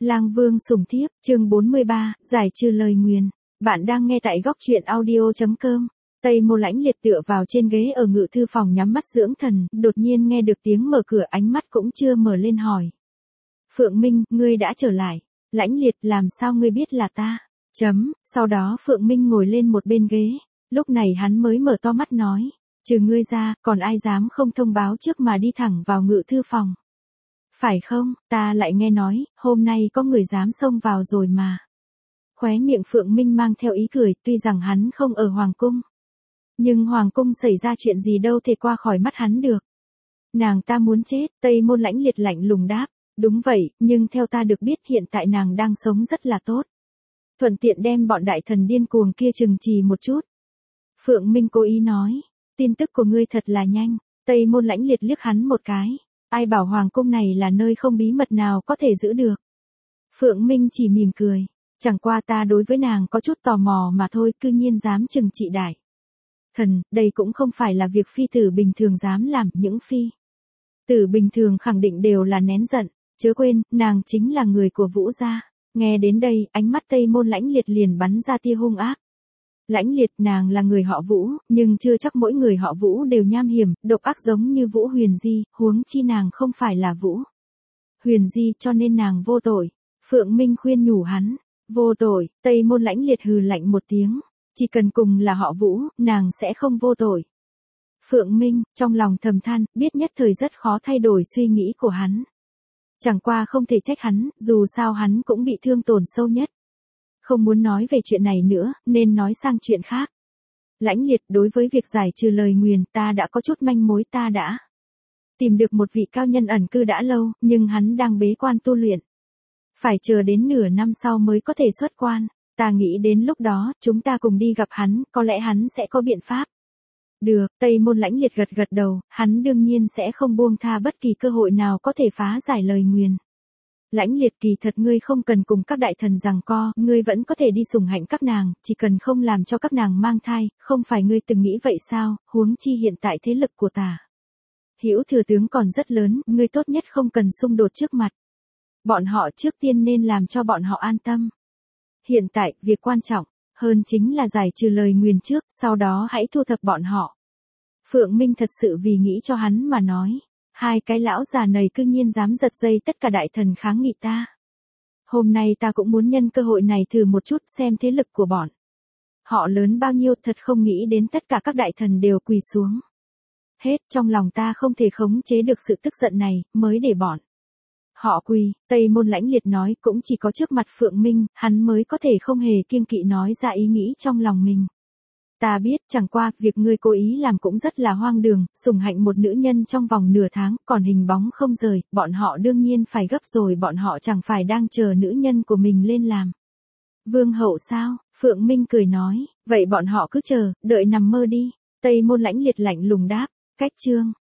Lang Vương sủng thiếp, chương 43, giải trừ lời nguyền. Bạn đang nghe tại góc truyện audio.com. Tây Môn Lãnh Liệt tựa vào trên ghế ở ngự thư phòng nhắm mắt dưỡng thần, đột nhiên nghe được tiếng mở cửa, ánh mắt cũng chưa mở lên hỏi. Phượng Minh, ngươi đã trở lại. Lãnh Liệt, làm sao ngươi biết là ta? Sau đó Phượng Minh ngồi lên một bên ghế, lúc này hắn mới mở to mắt nói. Trừ ngươi ra, còn ai dám không thông báo trước mà đi thẳng vào ngự thư phòng? Phải không, ta lại nghe nói, hôm nay có người dám xông vào rồi mà. Khóe miệng Phượng Minh mang theo ý cười, tuy rằng hắn không ở Hoàng Cung. Nhưng Hoàng Cung xảy ra chuyện gì đâu thể qua khỏi mắt hắn được. Nàng ta muốn chết, Tây Môn Lãnh Liệt lạnh lùng đáp. Đúng vậy, nhưng theo ta được biết hiện tại nàng đang sống rất là tốt. Thuận tiện đem bọn đại thần điên cuồng kia trừng trì một chút. Phượng Minh cố ý nói, tin tức của ngươi thật là nhanh. Tây Môn Lãnh Liệt liếc hắn một cái. Ai bảo Hoàng Cung này là nơi không bí mật nào có thể giữ được. Phượng Minh chỉ mỉm cười. Chẳng qua ta đối với nàng có chút tò mò mà thôi, cư nhiên dám trừng trị đại thần, đây cũng không phải là việc phi tử bình thường dám làm, những phi tử bình thường khẳng định đều là nén giận, chớ quên, nàng chính là người của Vũ gia. Nghe đến đây, ánh mắt Tây Môn Lãnh Liệt liền bắn ra tia hung ác. Lãnh Liệt, nàng là người họ Vũ, nhưng chưa chắc mỗi người họ Vũ đều nham hiểm, độc ác giống như Vũ Huyền Di, huống chi nàng không phải là Vũ Huyền Di cho nên nàng vô tội. Phượng Minh khuyên nhủ hắn, vô tội. Tây Môn Lãnh Liệt hừ lạnh một tiếng, chỉ cần cùng là họ Vũ, nàng sẽ không vô tội. Phượng Minh, trong lòng thầm than, biết nhất thời rất khó thay đổi suy nghĩ của hắn. Chẳng qua không thể trách hắn, dù sao hắn cũng bị thương tổn sâu nhất. Không muốn nói về chuyện này nữa, nên nói sang chuyện khác. Lãnh Liệt, đối với việc giải trừ lời nguyền, ta đã có chút manh mối, ta đã tìm được một vị cao nhân ẩn cư đã lâu, nhưng hắn đang bế quan tu luyện. Phải chờ đến nửa năm sau mới có thể xuất quan. Ta nghĩ đến lúc đó, chúng ta cùng đi gặp hắn, có lẽ hắn sẽ có biện pháp. Được, Tây Môn Lãnh Liệt gật gật đầu, hắn đương nhiên sẽ không buông tha bất kỳ cơ hội nào có thể phá giải lời nguyền. Lãnh Liệt, kỳ thật ngươi không cần cùng các đại thần giằng co, ngươi vẫn có thể đi sủng hạnh các nàng, chỉ cần không làm cho các nàng mang thai, không phải ngươi từng nghĩ vậy sao, huống chi hiện tại thế lực của ta. Hữu thừa tướng còn rất lớn, ngươi tốt nhất không cần xung đột trước mặt. Bọn họ trước tiên nên làm cho bọn họ an tâm. Hiện tại, việc quan trọng hơn chính là giải trừ lời nguyền trước, sau đó hãy thu thập bọn họ. Phượng Minh thật sự vì nghĩ cho hắn mà nói. Hai cái lão già này cư nhiên dám giật dây tất cả đại thần kháng nghị ta. Hôm nay ta cũng muốn nhân cơ hội này thử một chút xem thế lực của bọn họ lớn bao nhiêu, thật không nghĩ đến tất cả các đại thần đều quỳ xuống. Hết, trong lòng ta không thể khống chế được sự tức giận này, mới để bọn họ quỳ. Tây Môn Lãnh Liệt nói, cũng chỉ có trước mặt Phượng Minh, hắn mới có thể không hề kiêng kỵ nói ra ý nghĩ trong lòng mình. Ta biết, chẳng qua, việc ngươi cố ý làm cũng rất là hoang đường, sủng hạnh một nữ nhân trong vòng nửa tháng, còn hình bóng không rời, bọn họ đương nhiên phải gấp rồi, bọn họ chẳng phải đang chờ nữ nhân của mình lên làm vương hậu sao? Phượng Minh cười nói, vậy bọn họ cứ chờ, đợi nằm mơ đi. Tây Môn Lãnh Liệt lạnh lùng đáp, cách chương